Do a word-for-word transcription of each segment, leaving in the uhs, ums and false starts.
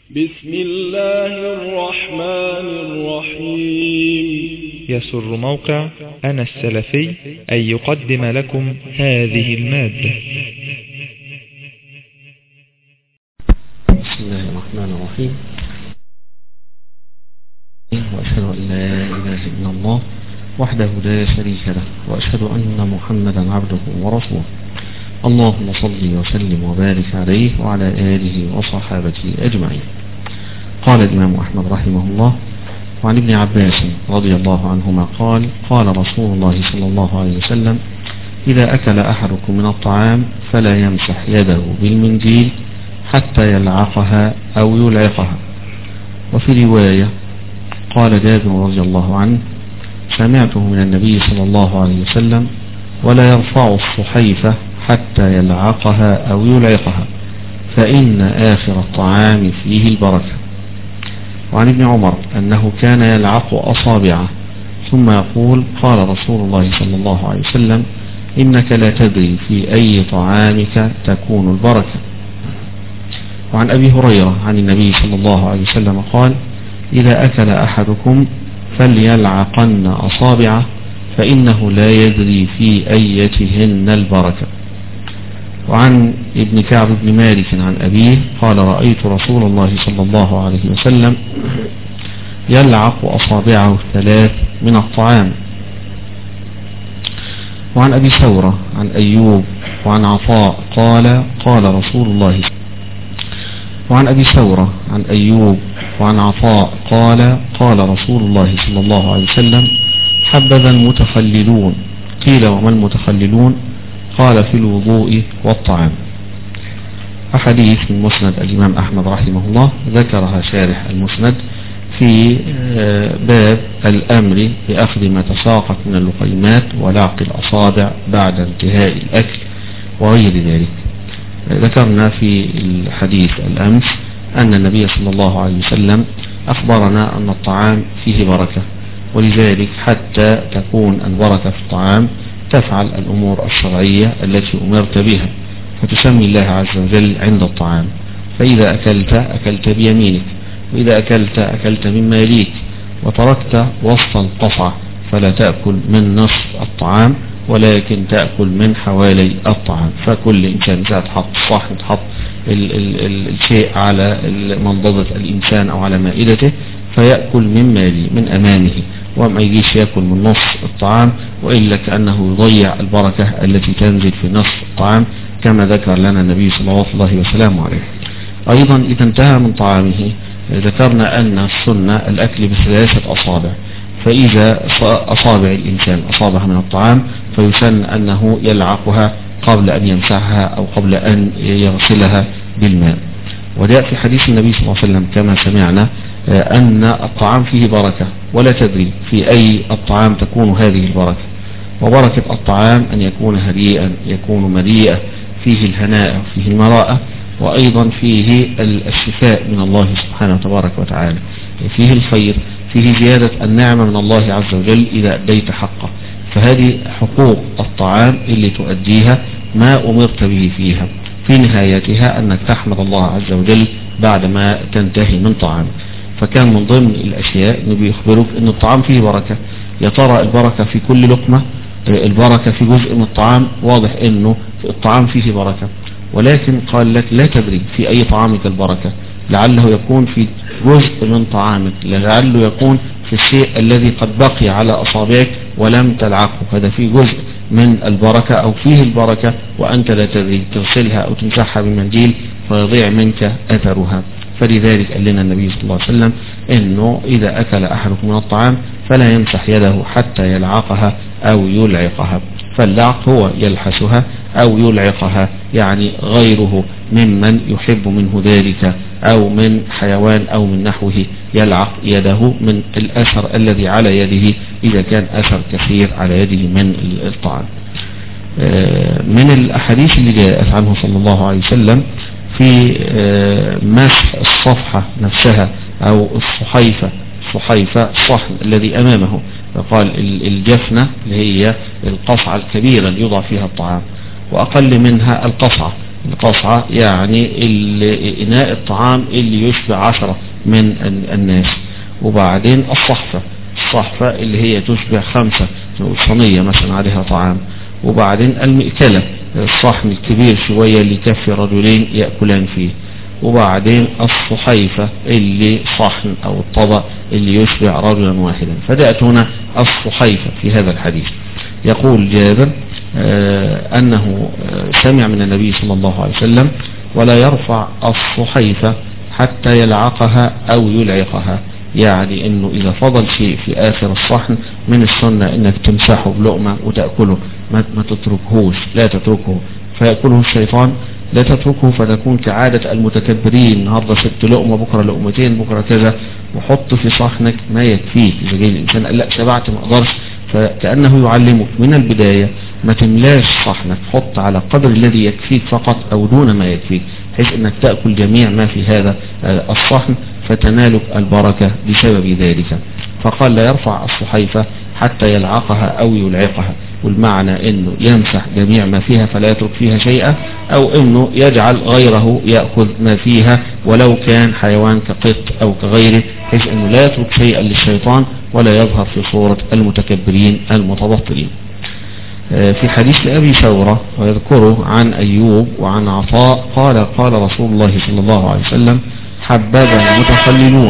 بسم الله الرحمن الرحيم. يسر موقع أنا السلفي أن يقدم لكم هذه المادة. بسم الله الرحمن الرحيم. وأشهد أن لا إله إلا الله وحده لا شريك له، وأشهد أن محمدا عبده ورسوله. اللهم صل وسلم وبارك عليه وعلى آله وصحابته أجمعين. قال الإمام أحمد رحمه الله: وعن ابن عباس رضي الله عنهما قال: قال رسول الله صلى الله عليه وسلم: إذا أكل أحدكم من الطعام فلا يمسح يده بالمنديل حتى يلعقها أو يلعقها. وفي رواية قال جابر رضي الله عنه: سمعته من النبي صلى الله عليه وسلم: ولا يرفع الصحيفة حتى يلعقها أو يلعقها، فإن آخر الطعام فيه البركة. وعن ابن عمر أنه كان يلعق أصابعه ثم يقول: قال رسول الله صلى الله عليه وسلم: إنك لا تدري في أي طعامك تكون البركة. وعن أبي هريرة عن النبي صلى الله عليه وسلم قال: إذا أكل أحدكم فليلعقن أصابعه فإنه لا يدري في أيتهن البركة. وعن ابن كعب بن مالك عن أبيه قال: رأيت رسول الله صلى الله عليه وسلم يلعق أصابعه الثلاث من الطعام. وعن أبي ثورة عن أيوب وعن عطاء قال: قال رسول الله وعن أبي ثورة عن أيوب وعن عطاء قال: قال رسول الله صلى الله عليه وسلم: حبذا المتخللون. قيل: وما المتخللون؟ قال: في الوضوء والطعام. أحاديث من مسند الإمام أحمد رحمه الله ذكرها شارح المسند في باب الأمر بأخذ ما تساقط من اللقيمات ولعق الأصابع بعد انتهاء الأكل وغير ذلك. ذكرنا في الحديث الأمس أن النبي صلى الله عليه وسلم أخبرنا أن الطعام فيه بركة، ولذلك حتى تكون البركة في الطعام تفعل الأمور الشرعية التي أمرت بها، فتسمي الله عز وجل عند الطعام. فإذا أكلت أكلت بيمينك، وإذا أكلت أكلت مما يليك، وتركت وسط القصعة فلا تأكل من نصف الطعام ولكن تأكل من حوالي الطعام. فكل إنسان إذا تحط الصحن تحط ال ال ال الشيء على منضدة الإنسان أو على مائدته فيأكل مما يلي من أمامه، وما يجيش يأكل من نصف الطعام، وإلا كأنه يضيع البركة التي تنزل في نصف الطعام كما ذكر لنا النبي صلى الله عليه وسلم عليه. أيضا إذا انتهى من طعامه ذكرنا أن السنة الأكل بثلاثة أصابع، فإذا أصابع الإنسان أصابها من الطعام فيسن أنه يلعقها قبل أن يمسحها أو قبل أن يغسلها بالماء. وجاء في حديث النبي صلى الله عليه وسلم كما سمعنا أن الطعام فيه بركة، ولا تدري في أي الطعام تكون هذه البركة. وبركة الطعام أن يكون هديئا، يكون مليئا، فيه الهناء وفيه المراءة، وأيضا فيه الشفاء من الله سبحانه تبارك وتعالى، فيه الخير، فيه زيادة النعمة من الله عز وجل إذا أديت حقه. فهذه حقوق الطعام اللي تؤديها ما أمرت به فيها، في نهايتها أنك تحمد الله عز وجل بعدما تنتهي من طعام. فكان من ضمن الأشياء أنه بيخبرك أن الطعام فيه بركة. يا ترى البركة في كل لقمة؟ البركة في جزء من الطعام؟ واضح أنه الطعام فيه بركة، ولكن قال لك لا تدري في أي طعامك البركة، لعله يكون في جزء من طعامك، لعله يكون في الشيء الذي قد بقي على أصابعك ولم تلعقه، هذا فيه جزء من البركة أو فيه البركة وأنت لا تدري، تغسلها أو تمسحها بمنديل فيضيع منك أثرها. فلذلك قال لنا النبي صلى الله عليه وسلم إنه إذا أكل أحدكم من الطعام فلا يمسح يده حتى يلعقها أو يلعقها. فاللعق هو يلحسها أو يلعقها، يعني غيره ممن يحب منه ذلك أو من حيوان أو من نحوه يلعق يده من الأثر الذي على يده إذا كان أثر كثير على يده من الطعام. من الأحاديث اللي جاءت عنه صلى الله عليه وسلم في مسح الصفحة نفسها أو الصحيفة، الصحيفة الصحن الذي أمامه، فقال الجفنة اللي هي القصعة الكبيرة اللي يوضع فيها الطعام، وأقل منها القصعة القصعة يعني إناء الطعام اللي يشبع عشرة من الناس. وبعدين الصحفة، الصحفة اللي هي تشبع خمسة، صينية مثلا عليها طعام. وبعدين المئكلة، الصحن الكبير شوية اللي يكفي رجلين يأكلان فيه. وبعدين الصحيفة اللي صحن أو الطبق اللي يشبع رجلا واحدا. فجاءت هنا الصحيفة في هذا الحديث. يقول جابر آه أنه آه سمع من النبي صلى الله عليه وسلم: ولا يرفع الصحيفة حتى يلعقها أو يلعقها. يعني انه اذا فضل شيء في اخر الصحن من السنة انك تمسحه بلقمة وتأكله، ما, ما تتركهوش، لا تتركه فيأكله الشيطان، لا تتركه فتكون كعادة المتكبرين، النهاردة ست لقمة بكرة لقمتين بكرة كذا، وحط في صحنك ما يكفيك. إذا جاي الإنسان قال لا شبعت ما أقدرش، فكأنه يعلمك من البداية ما تملاش صحنك، حط على قدر الذي يكفيك فقط أو دون ما يكفيك، بحيث أنك تأكل جميع ما في هذا الصحن فتنالك البركة بسبب ذلك. فقال: لا يرفع الصحيفة حتى يلعقها أو يلعقها. والمعنى أنه يمسح جميع ما فيها فلا يترك فيها شيئا، أو أنه يجعل غيره يأخذ ما فيها ولو كان حيوان كقط أو كغيره، بحيث أنه لا يترك شيئا للشيطان ولا يظهر في صورة المتكبرين المتبطلين. في حديث أبي ثورة ويذكره عن أيوب وعن عطاء قال: قال رسول الله صلى الله عليه وسلم: حبذا المتخللون.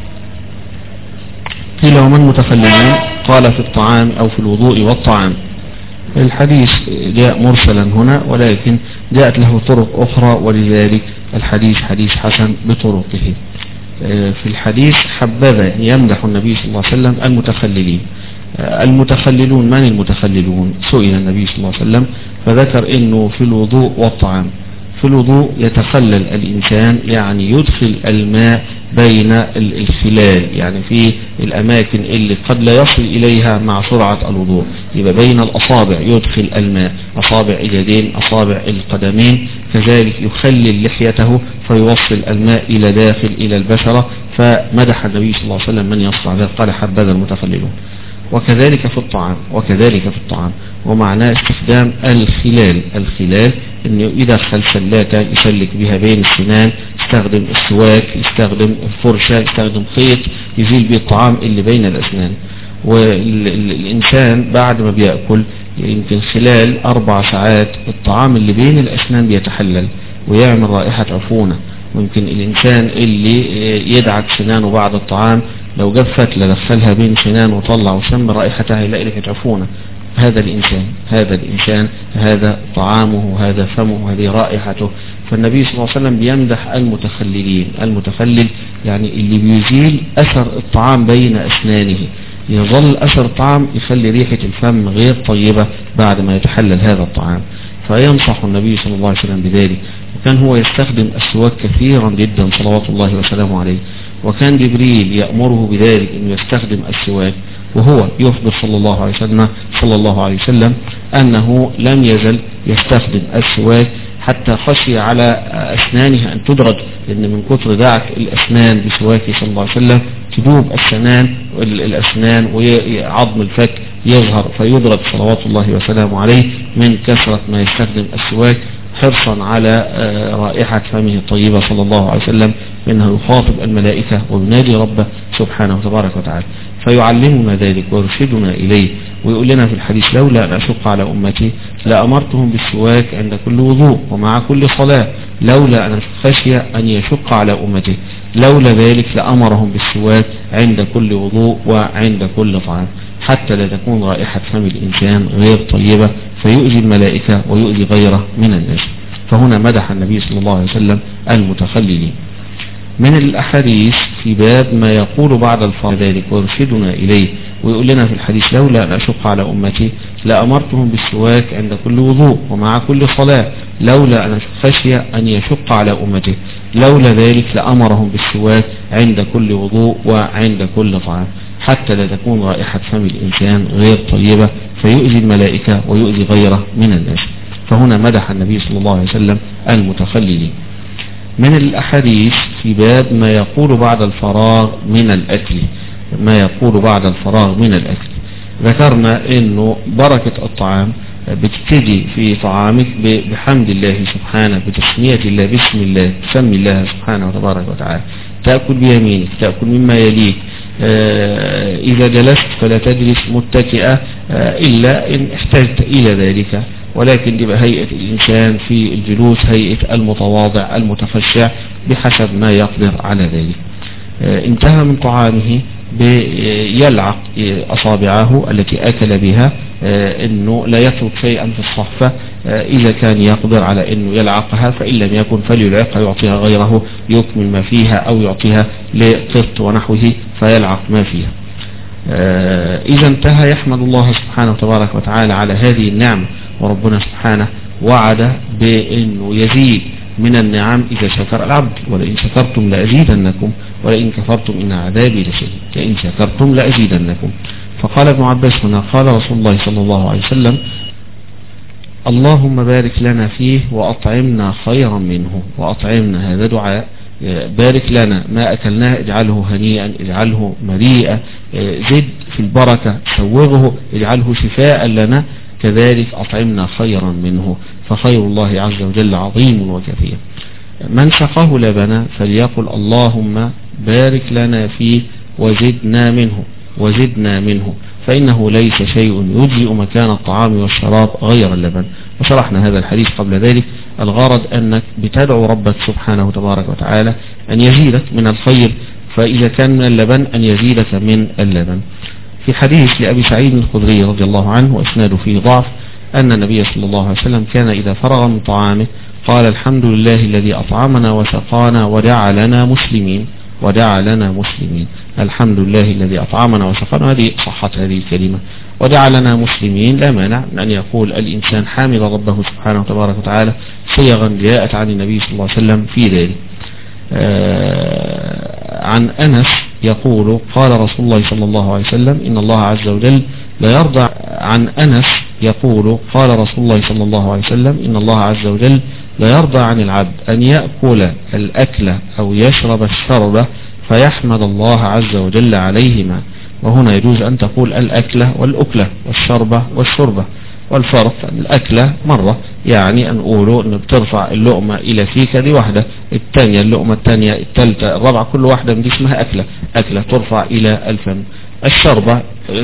قيل: ومن المتخللون؟ قال: في الطعام أو في الوضوء والطعام. الحديث جاء مرسلا هنا، ولكن جاءت له طرق أخرى، ولذلك الحديث حديث حسن بطرقه. في الحديث حبذا يمدح النبي صلى الله عليه وسلم المتخللين. المتخللون، من المتخللون؟ سئل النبي صلى الله عليه وسلم فذكر انه في الوضوء والطعام. في الوضوء يتخلل الإنسان، يعني يدخل الماء بين الخلال، يعني في الأماكن اللي قد لا يصل إليها مع سرعة الوضوء، يبقى بين الأصابع يدخل الماء، أصابع اليدين، أصابع القدمين، كذلك يخلل لحيته فيوصل الماء إلى داخل إلى البشرة. فمدح النبي صلى الله عليه وسلم من يصنع ذلك، قال: حبذا المتخللون. وكذلك في الطعام، وكذلك في الطعام ومعناه استخدام الخلال. الخلال انه يدخل سلاكة يسلك بها بين السنان، يستخدم السواك، يستخدم الفرشة، يستخدم خيط يزيل به الطعام اللي بين الأسنان. والإنسان بعد ما بيأكل يمكن خلال أربع ساعات الطعام اللي بين الأسنان بيتحلل ويعمل رائحة عفونة. ممكن الإنسان اللي يدعك سنانه بعد الطعام لو جاب فتلة دخلها بين سنانه وطلع وشم رائحتها يلاقي ريحة عفونة. هذا الإنسان، هذا الإنسان، هذا طعامه، هذا فمه، هذه رائحته. فالنبي صلى الله عليه وسلم بيمدح المتخللين. المتخلل يعني اللي بيزيل أثر الطعام بين أسنانه، يظل أثر الطعام يخلي ريحة الفم غير طيبة بعد ما يتحلل هذا الطعام. فينصح النبي صلى الله عليه وسلم بذلك. وكان هو يستخدم السواك كثيرا جدا صلوات الله وسلامه عليه، وكان جبريل يأمره بذلك أن يستخدم السواك، وهو يخبر صلى الله عليه وسلم صلى الله عليه وسلم أنه لم يزل يستخدم السواك حتى خشي على أسنانه أن تدرج، لأن من كثر دعك الأسنان بسواكه صلى الله عليه وسلم تدوب السنان الأسنان وعظم الفك يظهر فيدرج صلوات الله وسلامه عليه من كثرة ما يستخدم السواك، حرصا على رائحة فمه الطيبة صلى الله عليه وسلم، منه يخاطب الملائكة وينادي ربه سبحانه وتبارك وتعالى. فيعلمنا ذلك ويرشدنا إليه، ويقول لنا في الحديث: لولا أن أشق على أمتي لأمرتهم بالسواك عند كل وضوء ومع كل صلاة، لولا أن خشي أن يشق على أمتي، لولا ذلك لأمرهم بالسواك عند كل وضوء وعند كل طعام، حتى لا تكون رائحة فم الإنسان غير طيبة فيؤذي الملائكة ويؤذي غيره من الناس. فهنا مدح النبي صلى الله عليه وسلم المتخللين. من الأحاديث في باب ما يقول بعد الفرض ذلك ويرشدنا إليه، ويقول لنا في الحديث: لولا أن أشق على أمتي لأمرتهم بالسواك عند كل وضوء ومع كل صلاة، لولا أن خشي أن يشق على أمته، لولا ذلك لأمرهم بالسواك عند كل وضوء وعند كل طعام، حتى لا تكون رائحة فم الإنسان غير طيبة فيؤذي الملائكة ويؤذي غيره من الناس. فهنا مدح النبي صلى الله عليه وسلم المتخللين. من الأحاديث في باب ما يقول بعد الفراغ من الأكل، ما يقول بعد الفراغ من الأكل. ذكرنا أنه بركة الطعام بتبتدي في طعامك بحمد الله سبحانه، بتسمية الله، بسم الله، تسمي الله سبحانه وتبارك وتعالى، تأكل بيمينك، تأكل مما يليك. إذا جلست فلا تجلس متكئة إلا إن احتجت إلى ذلك، ولكن يبقى هيئة الإنسان في الجلوس هيئة المتواضع المتخشع بحسب ما يقدر على ذلك. انتهى من طعامه بيلعق أصابعه التي أكل بها، أنه لا يترك شيئا في الصحفة، إذا كان يقدر على أنه يلعقها، فإن لم يكن فليلعقها يعطيها غيره يكمل ما فيها، أو يعطيها لقط ونحوه فيلعق ما فيها. إذا انتهى يحمد الله سبحانه وتبارك وتعالى على هذه النعمة، وربنا سبحانه وعد بأنه يزيد من النعم إذا شكر العبد، ولئن شكرتم لأزيدنكم ولئن كفرتم إن عذابي لشديد، لئن شكرتم لأزيدنكم. فقال ابن عباس هنا قال رسول الله صلى الله عليه وسلم: اللهم بارك لنا فيه وأطعمنا خيرا منه. وأطعمنا هذا دعاء، بارك لنا ما أكلناه اجعله هنيئا، اجعله مريئا، زد في البركة، سوغه، اجعله شفاء لنا، كذلك أطعمنا خيرا منه، فخير الله عز وجل عظيم وكثير. من سقاه لبنا فليقل اللهم بارك لنا فيه وزدنا منه وزدنا منه، فإنه ليس شيء يجزئ مكان الطعام والشراب غير اللبن. وشرحنا هذا الحديث قبل ذلك. الغرض أنك بتدعو ربك سبحانه وتبارك وتعالى أن يزيدك من الخير، فإذا كان من اللبن أن يزيدك من اللبن. في حديث لأبي سعيد الخدري رضي الله عنه وإسناده فيه ضعف، أن النبي صلى الله عليه وسلم كان إذا فرغ من طعامه قال: الحمد لله الذي أطعمنا وسقانا ودعا مسلمين ودعا لنا مسلمين. الحمد لله الذي أطعمنا وسقانا، هذه صحت هذه الكلمة. ودعا لنا مسلمين، لا مانع من أن يقول الإنسان حامد ربه سبحانه وتبارك وتعالى صيغا جاءت عن النبي صلى الله عليه وسلم في ذلك. آه عن أنس يقول: قال رسول الله صلى الله عليه وسلم: إن الله عز وجل لا يرضى. عن أنس يقول: قال رسول الله صلى الله عليه وسلم: إن الله عز وجل لا يرضى عن العبد أن يأكل الأكل أو يشرب الشربة فيحمد الله عز وجل عليهما. وهنا يجوز أن تقول الأكلة والأكلة والشربة والشربة، والفرق الأكلة مرة يعني أن أقوله أن بترفع اللقمة إلى فيك دي واحدة، الثانية اللقمة الثانية الثالثة الرابعة، كل واحدة من دي اسمها أكلة، أكلة ترفع إلى الفم. الشربة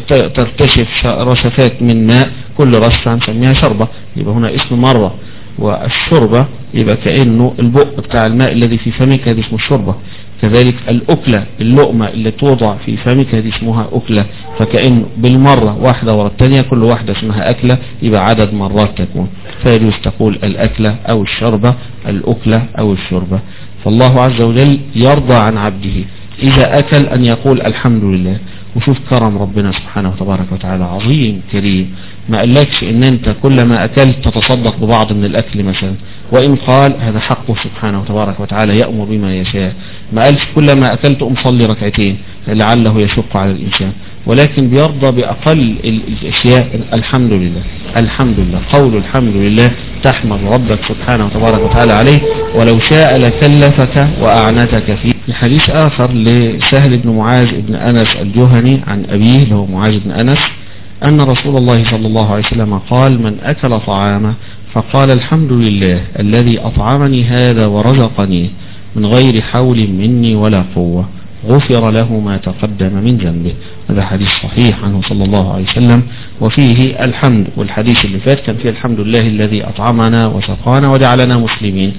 ترتشف رشفات من ماء، كل رشفة نسميها شربة، يبقى هنا اسم مرة. والشربة يبقى كأنه البق بتاع الماء الذي في فمك، هذه اسمه الشربة. كذلك الأكلة اللقمة اللي توضع في فمك هذه اسمها أكلة، فكأنه بالمرة واحدة ورا الثانية كل واحدة اسمها أكلة، يبقى عدد مرات تكون، فيجوز تقول الأكلة أو الشربة، الأكلة أو الشربة. فالله عز وجل يرضى عن عبده إذا أكل أن يقول الحمد لله. وشوف كرم ربنا سبحانه وتبارك وتعالى عظيم كريم، ما قالكش ان انت كلما اكلت تتصدق ببعض من الاكل مثلا، وان قال هذا حقه سبحانه وتبارك وتعالى يأمر بما يشاء. ما قالش كلما اكلت امصلي ركعتين لعله يشق على الانسان، ولكن بيرضى باقل الاشياء. الحمد لله، الحمد لله، قول الحمد لله تحمد ربك سبحانه وتبارك وتعالى عليه، ولو شاء لكلفك واعنتك فيه. لحديث اخر لسهل بن معاذ بن انس الجهني عن ابيه له معاذ بن انس أن رسول الله صلى الله عليه وسلم قال: من أكل طعامه فقال الحمد لله الذي أطعمني هذا ورزقني من غير حول مني ولا قوة غفر له ما تقدم من ذنبه. هذا حديث صحيح عنه صلى الله عليه وسلم، وفيه الحمد. والحديث اللي فات كان فيه الحمد لله الذي أطعمنا وسقانا وجعلنا مسلمين.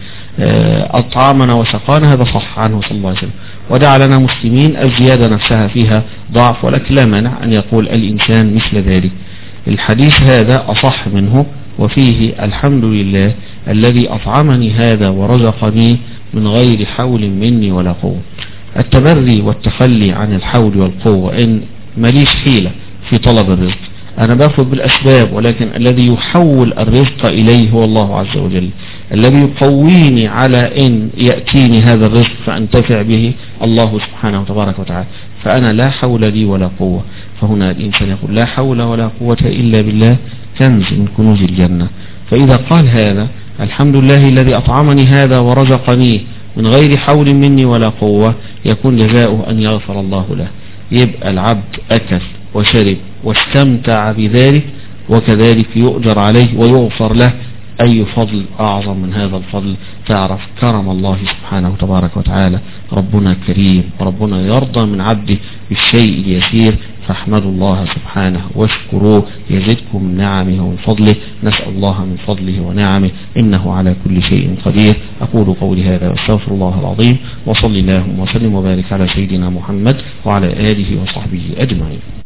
أطعمنا وسقانا هذا صح عنه صلى الله عليه وسلم، وجعلنا مسلمين الزيادة نفسها فيها ضعف، ولكن لا مانع أن يقول الإنسان مثل ذلك. الحديث هذا أصح منه، وفيه الحمد لله الذي أطعمني هذا ورزقني من غير حول مني ولا قوة. التبري والتخلي عن الحول والقوة، إن ماليش حيلة في طلب الرزق، أنا باخذ بالأسباب، ولكن الذي يحول الرزق إليه هو الله عز وجل، الذي يقويني على أن يأتيني هذا الرزق فأنتفع به الله سبحانه وتبارك وتعالى، فأنا لا حول لي ولا قوة. فهنا الإنسان يقول لا حول ولا قوة إلا بالله، كنز من كنوز الجنة. فإذا قال هذا الحمد لله الذي أطعمني هذا ورزقني من غير حول مني ولا قوة، يكون جزاؤه أن يغفر الله له. يبقى العبد أكل وشرب واستمتع بذلك، وكذلك يؤجر عليه ويغفر له. أي فضل أعظم من هذا الفضل؟ تعرف كرم الله سبحانه تبارك وتعالى. ربنا كريم وربنا يرضى من عبده بالشيء اليسير، فاحمدوا الله سبحانه واشكروه يزدكم من نعمه ومن فضله. نسأل الله من فضله ونعمه إنه على كل شيء قدير. أقول قولي هذا واستغفر الله العظيم، وصلي اللهم وسلم وبارك على سيدنا محمد وعلى آله وصحبه أجمعين.